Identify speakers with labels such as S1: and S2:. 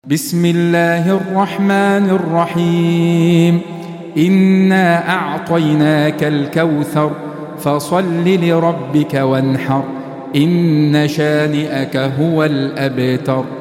S1: بسم الله الرحمن الرحيم إنا أعطيناك الكوثر فصل لربك وانحر إن شانئك هو الأبتر.